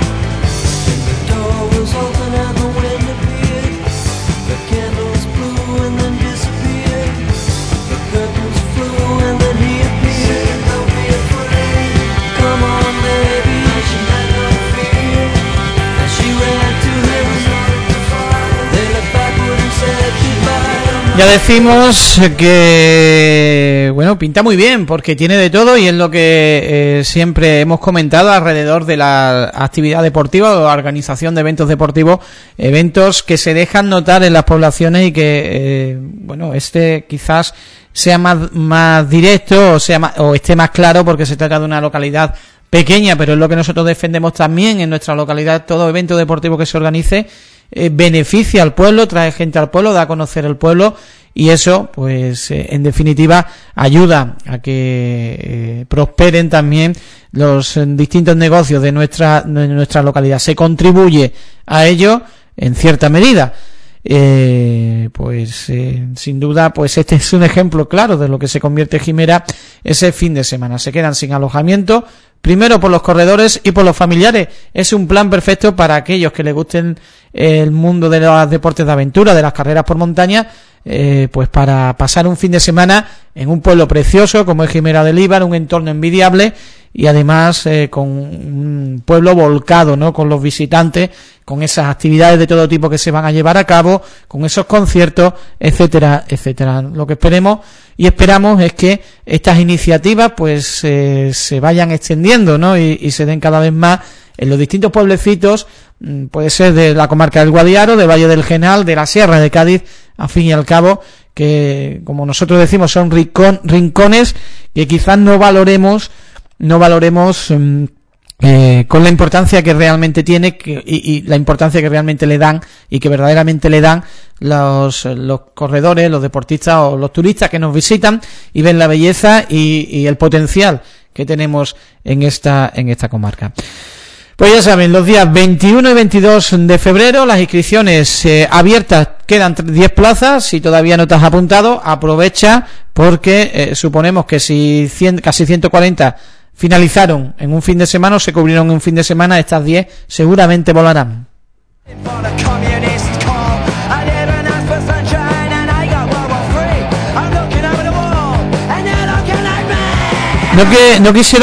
Ya decimos que, bueno, pinta muy bien porque tiene de todo, y es lo que siempre hemos comentado alrededor de la actividad deportiva o la organización de eventos deportivos, eventos que se dejan notar en las poblaciones y que, bueno, quizás sea más directo o esté más claro, porque se trata de una localidad pequeña, pero es lo que nosotros defendemos también en nuestra localidad. Todo evento deportivo que se organice beneficia al pueblo, trae gente al pueblo, da a conocer el pueblo, y eso, pues, en definitiva, ayuda a que prosperen también los distintos negocios de nuestra localidad. Se contribuye a ello en cierta medida. Sin duda, pues este es un ejemplo claro de lo que se convierte Jimera ese fin de semana. Se quedan sin alojamiento, primero por los corredores y por los familiares. Es un plan perfecto para aquellos que les gusten el mundo de los deportes de aventura, de las carreras por montaña, pues para pasar un fin de semana en un pueblo precioso como es Jimera del Íbar, un entorno envidiable, y además con un pueblo volcado, ¿no?, con los visitantes, con esas actividades de todo tipo que se van a llevar a cabo, con esos conciertos, etcétera, etcétera. Lo que esperamos es que estas iniciativas pues se vayan extendiendo, ¿no?, y se den cada vez más en los distintos pueblecitos, puede ser de la comarca del Guadiaro, del Valle del Genal, de la Sierra de Cádiz, a fin y al cabo, que, como nosotros decimos, son rincones que quizás no valoremos con la importancia que realmente tiene y la importancia que realmente le dan y que verdaderamente le dan los corredores, los deportistas o los turistas que nos visitan y ven la belleza y el potencial que tenemos en esta comarca. Pues ya saben, los días 21 y 22 de febrero, las inscripciones abiertas, quedan 10 plazas. Si todavía no te has apuntado, aprovecha, porque suponemos que si casi 140 finalizaron en un fin de semana o se cubrieron en un fin de semana, estas 10 seguramente volarán. No quisiera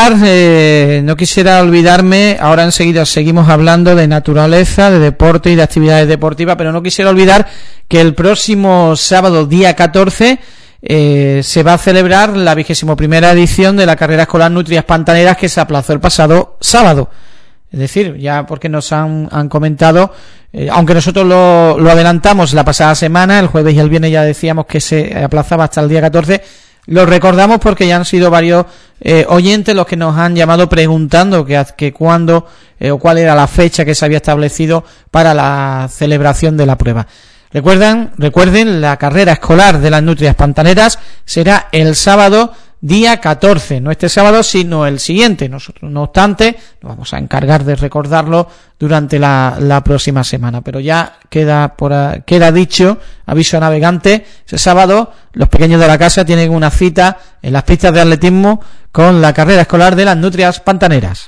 olvidarme, ahora enseguida seguimos hablando de naturaleza, de deporte y de actividades deportivas, pero no quisiera olvidar que el próximo sábado, día 14, se va a celebrar la 21ª edición de la carrera escolar Nutrias Pantaneras, que se aplazó el pasado sábado. Es decir, ya porque nos han comentado, aunque nosotros lo adelantamos la pasada semana, el jueves y el viernes ya decíamos que se aplazaba hasta el día 14, lo recordamos porque ya han sido varios oyentes los que nos han llamado preguntando que cuándo o cuál era la fecha que se había establecido para la celebración de la prueba. Recuerden, la carrera escolar de las Nutrias Pantaneras será el sábado día 14, no este sábado sino el siguiente. Nosotros, no obstante, nos vamos a encargar de recordarlo durante la próxima semana, pero ya queda dicho, aviso a navegante, ese sábado los pequeños de la casa tienen una cita en las pistas de atletismo con la carrera escolar de las Nutrias Pantaneras.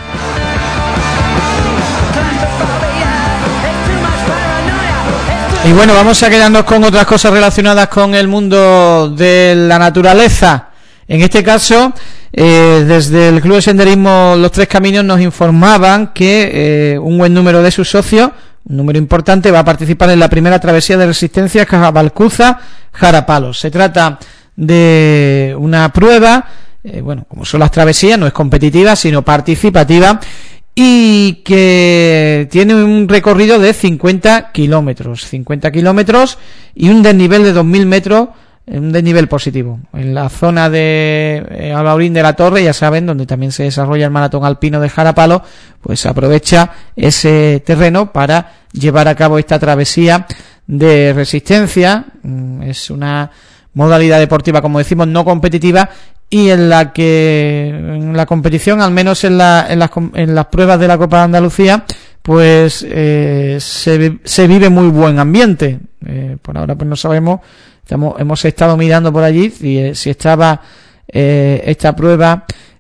Y bueno, vamos a quedarnos con otras cosas relacionadas con el mundo de la naturaleza. En este caso, desde el Club de Senderismo Los Tres Caminos nos informaban que un buen número de sus socios, un número importante, va a participar en la primera travesía de resistencia Cajabalcuza-Jarapalos. Se trata de una prueba, como son las travesías, no es competitiva, sino participativa, y que tiene un recorrido de 50 kilómetros y un desnivel de 2.000 metros, un desnivel positivo. En la zona de Alhaurín de la Torre, ya saben, donde también se desarrolla el maratón alpino de Jarapalos, pues aprovecha ese terreno para llevar a cabo esta travesía de resistencia. Es una modalidad deportiva, como decimos, no competitiva, y en la que en la competición, al menos en las pruebas de la Copa de Andalucía, pues se vive muy buen ambiente. Por ahora pues no sabemos, hemos estado mirando por allí si estaba esta prueba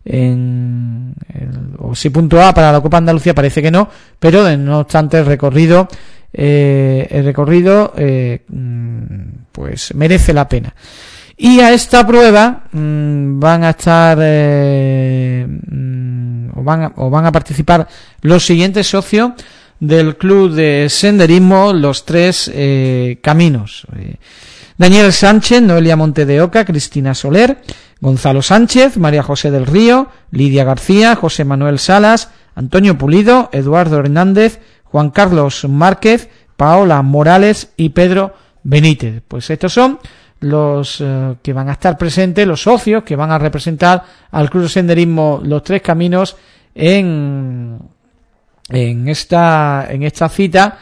o si puntuaba para la Copa de Andalucía. Parece que no, pero no obstante el recorrido pues merece la pena. Y a esta prueba van a estar van a participar los siguientes socios del Club de Senderismo Los Tres Caminos: Daniel Sánchez, Noelia Monte de Oca, Cristina Soler, Gonzalo Sánchez, María José del Río, Lidia García, José Manuel Salas, Antonio Pulido, Eduardo Hernández, Juan Carlos Márquez, Paola Morales y Pedro Benítez. Pues estos son los que van a estar presentes, los socios que van a representar al Club de Senderismo Los Tres Caminos en esta cita,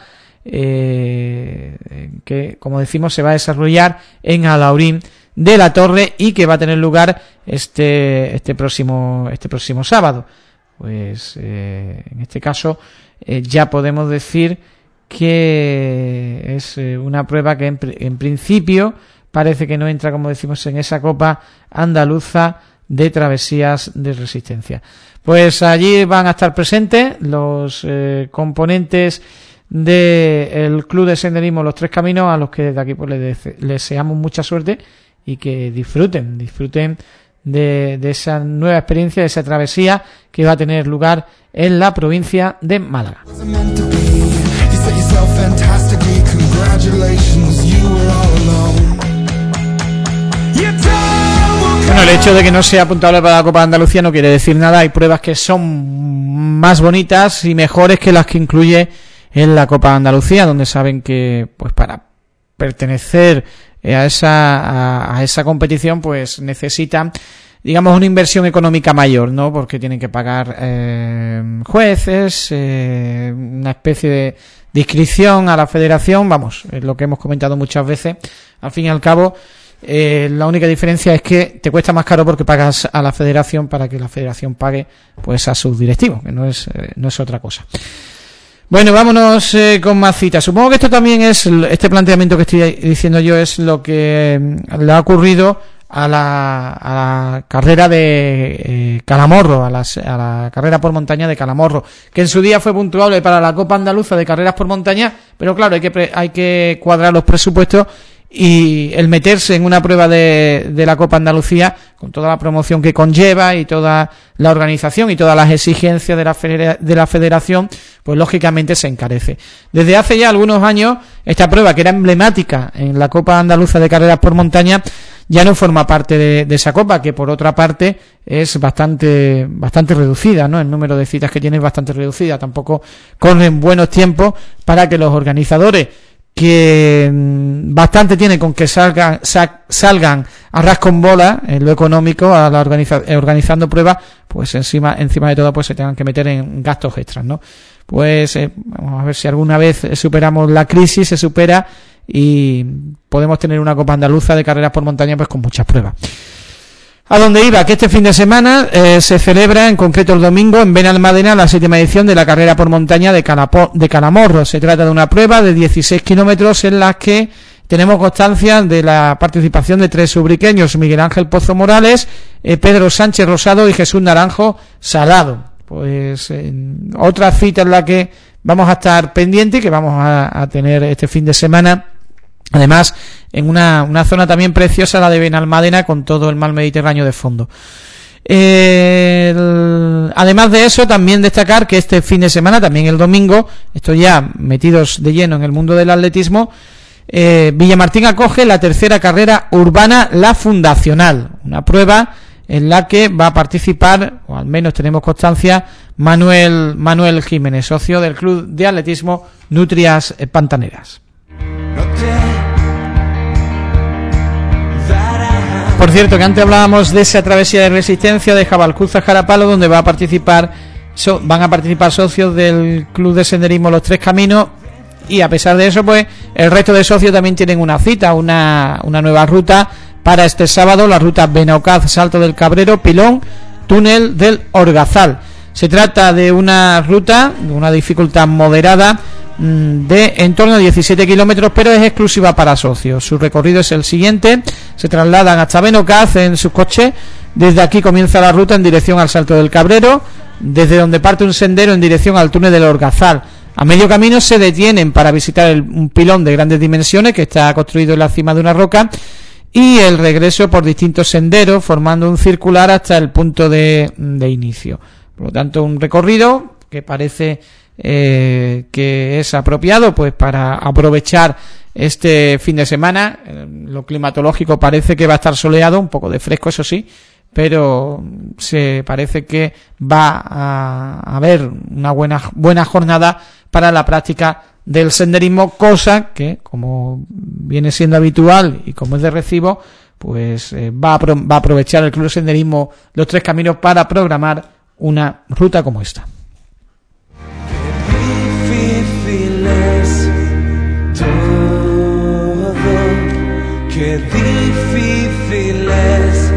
que, como decimos, se va a desarrollar en Alhaurín de la Torre y que va a tener lugar este próximo sábado. Pues en este caso ya podemos decir que es una prueba que en principio parece que no entra, como decimos, en esa Copa Andaluza de Travesías de Resistencia. Pues allí van a estar presentes los componentes del Club de Senderismo Los Tres Caminos, a los que desde aquí pues les deseamos mucha suerte y que disfruten de esa nueva experiencia, de esa travesía que va a tener lugar en la provincia de Málaga. Bueno, el hecho de que no sea puntuable para la Copa de Andalucía no quiere decir nada. Hay pruebas que son más bonitas y mejores que las que incluye en la Copa de Andalucía, donde saben que pues para pertenecer a esa competición pues necesitan, digamos, una inversión económica mayor, ¿no? Porque tienen que pagar jueces, una especie de inscripción a la federación. Vamos, es lo que hemos comentado muchas veces. Al fin y al cabo, la única diferencia es que te cuesta más caro porque pagas a la federación para que la federación pague pues a sus directivos, que no es otra cosa. Bueno, vámonos con más citas. Supongo que esto también es, este planteamiento que estoy diciendo yo es lo que le ha ocurrido a la carrera de Calamorro, a la carrera por montaña de Calamorro, que en su día fue puntuable para la Copa Andaluza de Carreras por Montaña, pero claro, hay que cuadrar los presupuestos y el meterse en una prueba de la Copa Andalucía con toda la promoción que conlleva y toda la organización y todas las exigencias de la federación, pues lógicamente se encarece. Desde hace ya algunos años esta prueba, que era emblemática en la Copa Andaluza de Carreras por Montaña, ya no forma parte de esa copa, que por otra parte es bastante reducida, ¿no? El número de citas que tiene es bastante reducida. Tampoco corren buenos tiempos para que los organizadores, que bastante tienen con que salgan a ras con bola en lo económico a la organizando pruebas, pues encima de todo pues se tengan que meter en gastos extras, ¿no? Pues vamos a ver si alguna vez superamos la crisis, se supera y podemos tener una Copa Andaluza de Carreras por Montaña pues con muchas pruebas. A donde iba, que este fin de semana se celebra, en concreto el domingo, en Benalmádena, la 7ª edición de la Carrera por Montaña de Calamorro. Se trata de una prueba de 16 kilómetros en la que tenemos constancia de la participación de 3 ubriqueños: Miguel Ángel Pozo Morales, Pedro Sánchez Rosado y Jesús Naranjo Salado. Pues otra cita en la que vamos a estar pendientes, que vamos a tener este fin de semana Además, en una zona también preciosa, la de Benalmádena, con todo el mar Mediterráneo de fondo. Además de eso, también destacar que este fin de semana, también el domingo, estoy ya metidos de lleno en el mundo del atletismo, Villamartín acoge la tercera carrera urbana, la Fundacional, una prueba en la que va a participar, o al menos tenemos constancia, Manuel Jiménez, socio del Club de Atletismo Nutrias Pantaneras. Por cierto, que antes hablábamos de esa travesía de resistencia de Jabalcuza-Jarapalo, donde van a participar socios del Club de Senderismo Los Tres Caminos, y a pesar de eso, pues el resto de socios también tienen una cita, una nueva ruta para este sábado, la ruta Benaocaz-Salto del Cabrero, Pilón, Túnel del Orgazal. Se trata de una ruta de una dificultad moderada, de en torno a 17 kilómetros, pero es exclusiva para socios. Su recorrido es el siguiente: se trasladan hasta Benocaz en sus coches. Desde aquí comienza la ruta en dirección al Salto del Cabrero, desde donde parte un sendero en dirección al túnel del Orgazal. A medio camino se detienen para visitar un pilón de grandes dimensiones que está construido en la cima de una roca, y el regreso por distintos senderos, formando un circular hasta el punto de inicio. Por lo tanto, un recorrido que parece que es apropiado pues para aprovechar este fin de semana. Lo climatológico parece que va a estar soleado, un poco de fresco, eso sí, pero se parece que va a haber una buena jornada para la práctica del senderismo, cosa que, como viene siendo habitual y como es de recibo, pues va a aprovechar el Club de Senderismo Los Tres Caminos para programar una ruta como esta. Qué difícil es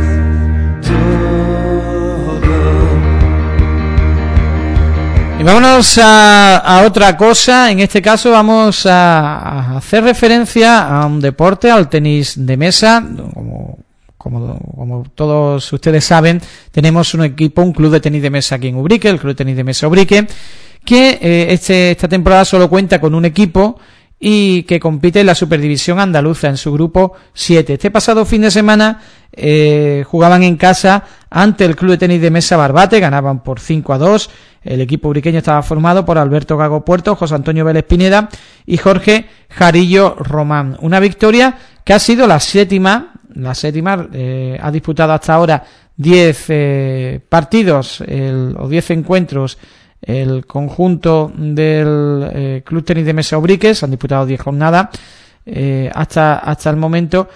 todo. Y vámonos a otra cosa. En este caso vamos a hacer referencia a un deporte, al tenis de mesa. Como todos ustedes saben, tenemos un club de tenis de mesa aquí en Ubrique, el Club de Tenis de Mesa Ubrique, que esta temporada solo cuenta con un equipo y que compite en la Superdivisión Andaluza en su grupo 7. Este pasado fin de semana jugaban en casa ante el Club de Tenis de Mesa Barbate, ganaban por 5-2. El equipo ubriqueño estaba formado por Alberto Gago Puerto, José Antonio Vélez Pineda y Jorge Jarillo Román. Una victoria que ha sido la séptima, ha disputado hasta ahora 10 partidos o 10 encuentros el conjunto del Club Tenis de Mesa Ubrique. Se han disputado 10 jornadas hasta el momento,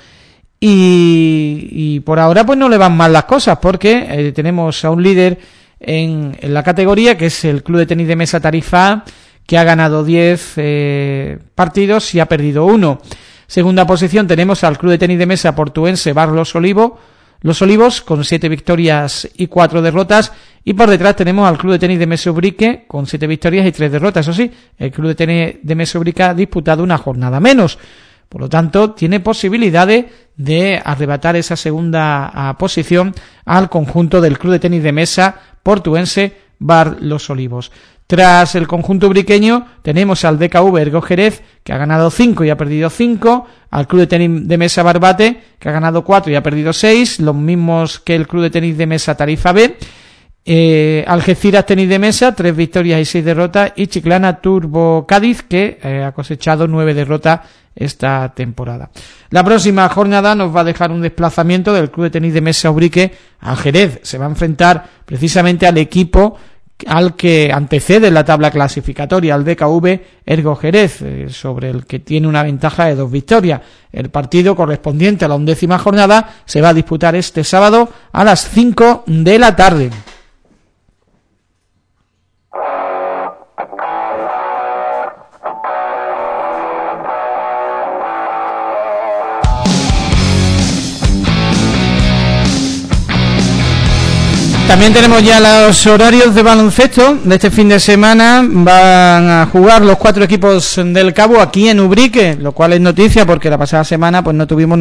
y por ahora pues no le van mal las cosas, porque tenemos a un líder en la categoría, que es el Club de Tenis de Mesa Tarifa A, que ha ganado 10 partidos y ha perdido 1. Segunda posición tenemos al Club de Tenis de Mesa portuense Bar Los Olivos, con 7 victorias y 4 derrotas, y por detrás tenemos al Club de Tenis de Mesa Ubrique con 7 victorias y 3 derrotas. Eso sí, el Club de Tenis de Mesa Ubrique ha disputado una jornada menos, por lo tanto tiene posibilidades de arrebatar esa segunda posición al conjunto del Club de Tenis de Mesa portuense Bar Los Olivos. Tras el conjunto ubriqueño tenemos al DKV Ergo Jerez, que ha ganado 5 y ha perdido 5, al Club de Tenis de Mesa Barbate, que ha ganado 4 y ha perdido 6, los mismos que el Club de Tenis de Mesa Tarifa B. Algeciras Tenis de Mesa, 3 victorias y 6 derrotas, y Chiclana Turbo Cádiz, que ha cosechado 9 derrotas esta temporada. La próxima jornada nos va a dejar un desplazamiento del Club de Tenis de Mesa Ubrique a Jerez. Se va a enfrentar precisamente al equipo al que antecede en la tabla clasificatoria, al DKV Ergo Jerez, sobre el que tiene una ventaja de 2 victorias. El partido correspondiente a la 11ª jornada se va a disputar este sábado a las 5 de la tarde. También tenemos ya los horarios de baloncesto de este fin de semana. Van a jugar los 4 equipos del Cabo aquí en Ubrique, lo cual es noticia porque la pasada semana pues no tuvimos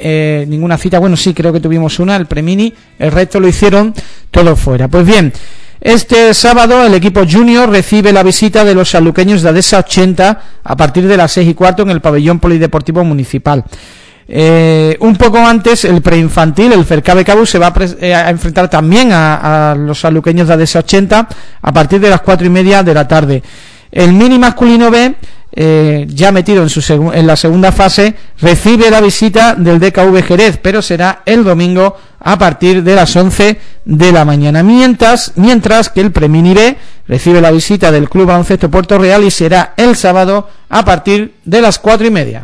ninguna cita. Bueno, sí, creo que tuvimos una, el Premini, el resto lo hicieron todos fuera. Pues bien, Este sábado el equipo junior recibe la visita de los sanluqueños de Adesa 80 a partir de las 6:15 en el pabellón polideportivo municipal. Un poco antes, el preinfantil, el Fercabe Cabus, se va a enfrentar también a los sanluqueños de Adesa 80 a partir de las 4:30 de la tarde. El mini masculino B, ya metido en la segunda fase, recibe la visita del DKV Jerez, pero será el domingo a partir de las 11 de la mañana, mientras que el Premini B recibe la visita del Club Baloncesto Puerto Real y será el sábado a partir de las 4:30.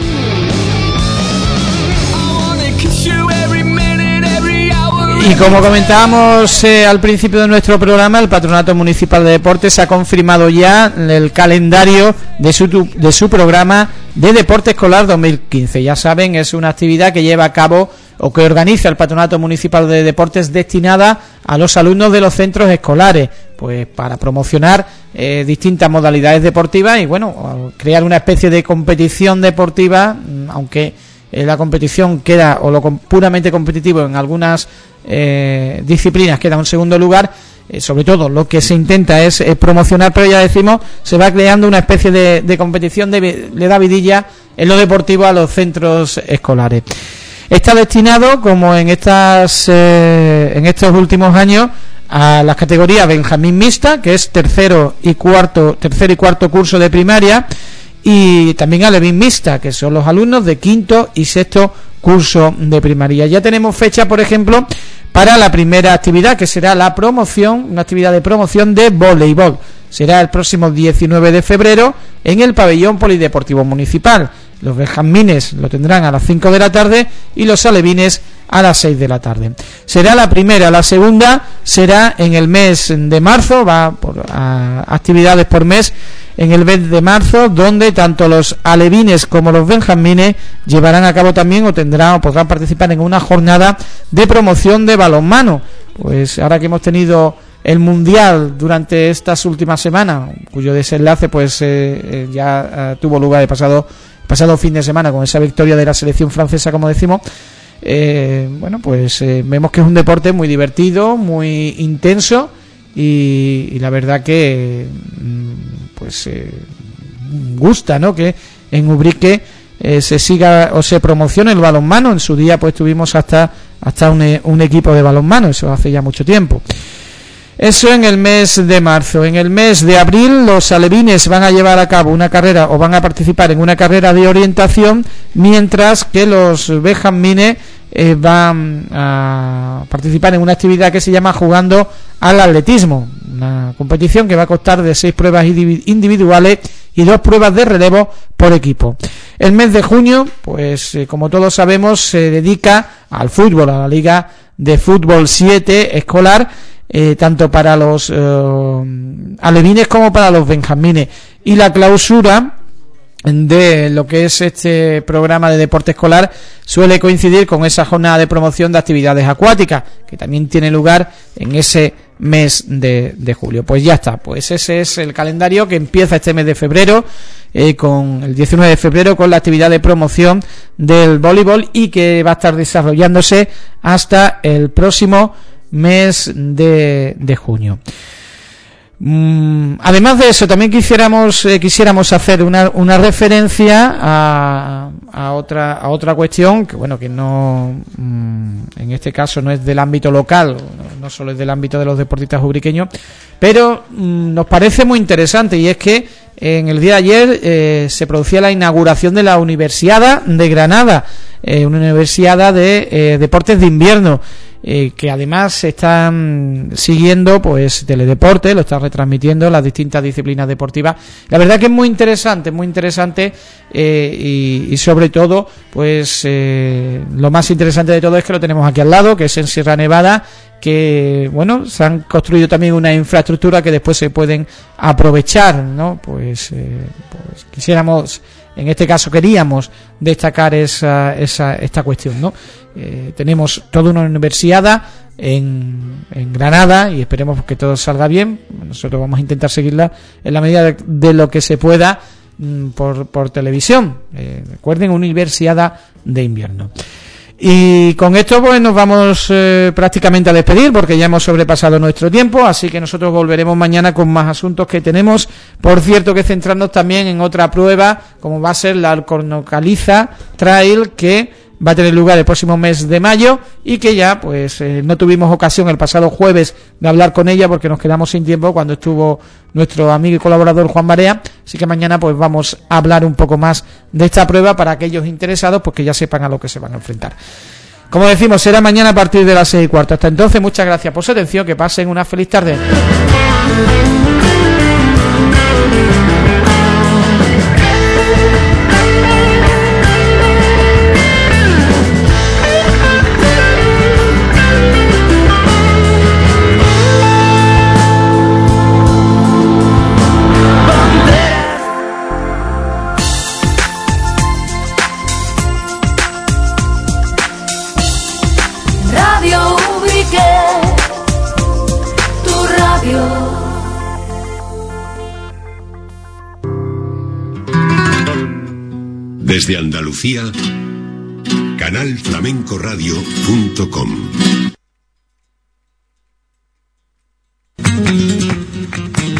Y como comentábamos al principio de nuestro programa, el Patronato Municipal de Deportes ha confirmado ya el calendario de su programa de Deporte Escolar 2015. Ya saben, es una actividad que lleva a cabo o que organiza el Patronato Municipal de Deportes destinada a los alumnos de los centros escolares, pues para promocionar distintas modalidades deportivas y bueno, crear una especie de competición deportiva, aunque la competición queda, o lo puramente competitivo en algunas disciplinas queda en segundo lugar. Sobre todo lo que se intenta es promocionar, pero ya decimos, se va creando una especie de competición, le da vidilla en lo deportivo a los centros escolares. Está destinado, como en estos últimos años, a las categorías Benjamín Mixta, que es tercero y cuarto curso de primaria, y también a Levín Mixta, que son los alumnos de quinto y sexto curso de primaria. Ya tenemos fecha, por ejemplo, para la primera actividad, que será la promoción, una actividad de promoción de voleibol. Será el próximo 19 de febrero en el pabellón polideportivo municipal. Los benjamines lo tendrán a las 5 de la tarde y los alevines a las 6 de la tarde. Será la primera. La segunda será en el mes de marzo, va por actividades por mes en el mes de marzo, donde tanto los alevines como los benjamines llevarán a cabo también o podrán participar en una jornada de promoción de balonmano. Pues ahora que hemos tenido el mundial durante estas últimas semanas, cuyo desenlace pues ya tuvo lugar el pasado fin de semana con esa victoria de la selección francesa, como decimos, bueno, pues vemos que es un deporte muy divertido, muy intenso y la verdad que pues gusta, ¿no?, que en Ubrique se siga o se promocione el balonmano. En su día pues tuvimos hasta un equipo de balonmano, eso hace ya mucho tiempo. Eso en el mes de marzo. En el mes de abril los alevines van a llevar a cabo una carrera o van a participar en una carrera de orientación, mientras que los benjamines van a participar en una actividad que se llama Jugando al Atletismo, una competición que va a constar de 6 pruebas individuales y 2 pruebas de relevo por equipo. El mes de junio, pues como todos sabemos, se dedica al fútbol, a la Liga de Fútbol 7 escolar, tanto para los alevines como para los benjamines, y la clausura de lo que es este programa de deporte escolar suele coincidir con esa jornada de promoción de actividades acuáticas, que también tiene lugar en ese mes de julio. Pues ya está, pues ese es el calendario que empieza este mes de febrero, con el 19 de febrero, con la actividad de promoción del voleibol, y que va a estar desarrollándose hasta el próximo mes de junio. Además de eso, también quisiéramos hacer una referencia a otra cuestión que, bueno, que no, en este caso no es del ámbito local, no solo es del ámbito de los deportistas ubriqueños, pero nos parece muy interesante, y es que en el día de ayer se producía la inauguración de la Universiada de Granada, una universidad de deportes de invierno, que además se están siguiendo pues Teledeporte, lo está retransmitiendo las distintas disciplinas deportivas. La verdad que es muy interesante y sobre todo pues lo más interesante de todo es que lo tenemos aquí al lado, que es en Sierra Nevada, que bueno, se han construido también una infraestructura que después se pueden aprovechar, ¿no? Pues quisiéramos, en este caso queríamos destacar esta cuestión, ¿no? Tenemos toda una universidad en Granada y esperemos que todo salga bien. Nosotros vamos a intentar seguirla en la medida de lo que se pueda por televisión. Recuerden, universidad de invierno. Y con esto pues nos vamos prácticamente a despedir, porque ya hemos sobrepasado nuestro tiempo, así que nosotros volveremos mañana con más asuntos que tenemos. Por cierto, que centrarnos también en otra prueba, como va a ser la Alcornocaliza Trail, que va a tener lugar el próximo mes de mayo, y que ya pues no tuvimos ocasión el pasado jueves de hablar con ella porque nos quedamos sin tiempo cuando estuvo nuestro amigo y colaborador Juan Barea. Así que mañana pues vamos a hablar un poco más de esta prueba para aquellos interesados, pues que ya sepan a lo que se van a enfrentar. Como decimos, será mañana a partir de las 6:15. Hasta entonces, muchas gracias por su atención, que pasen una feliz tarde. Desde Andalucía, canalflamencoradio.com.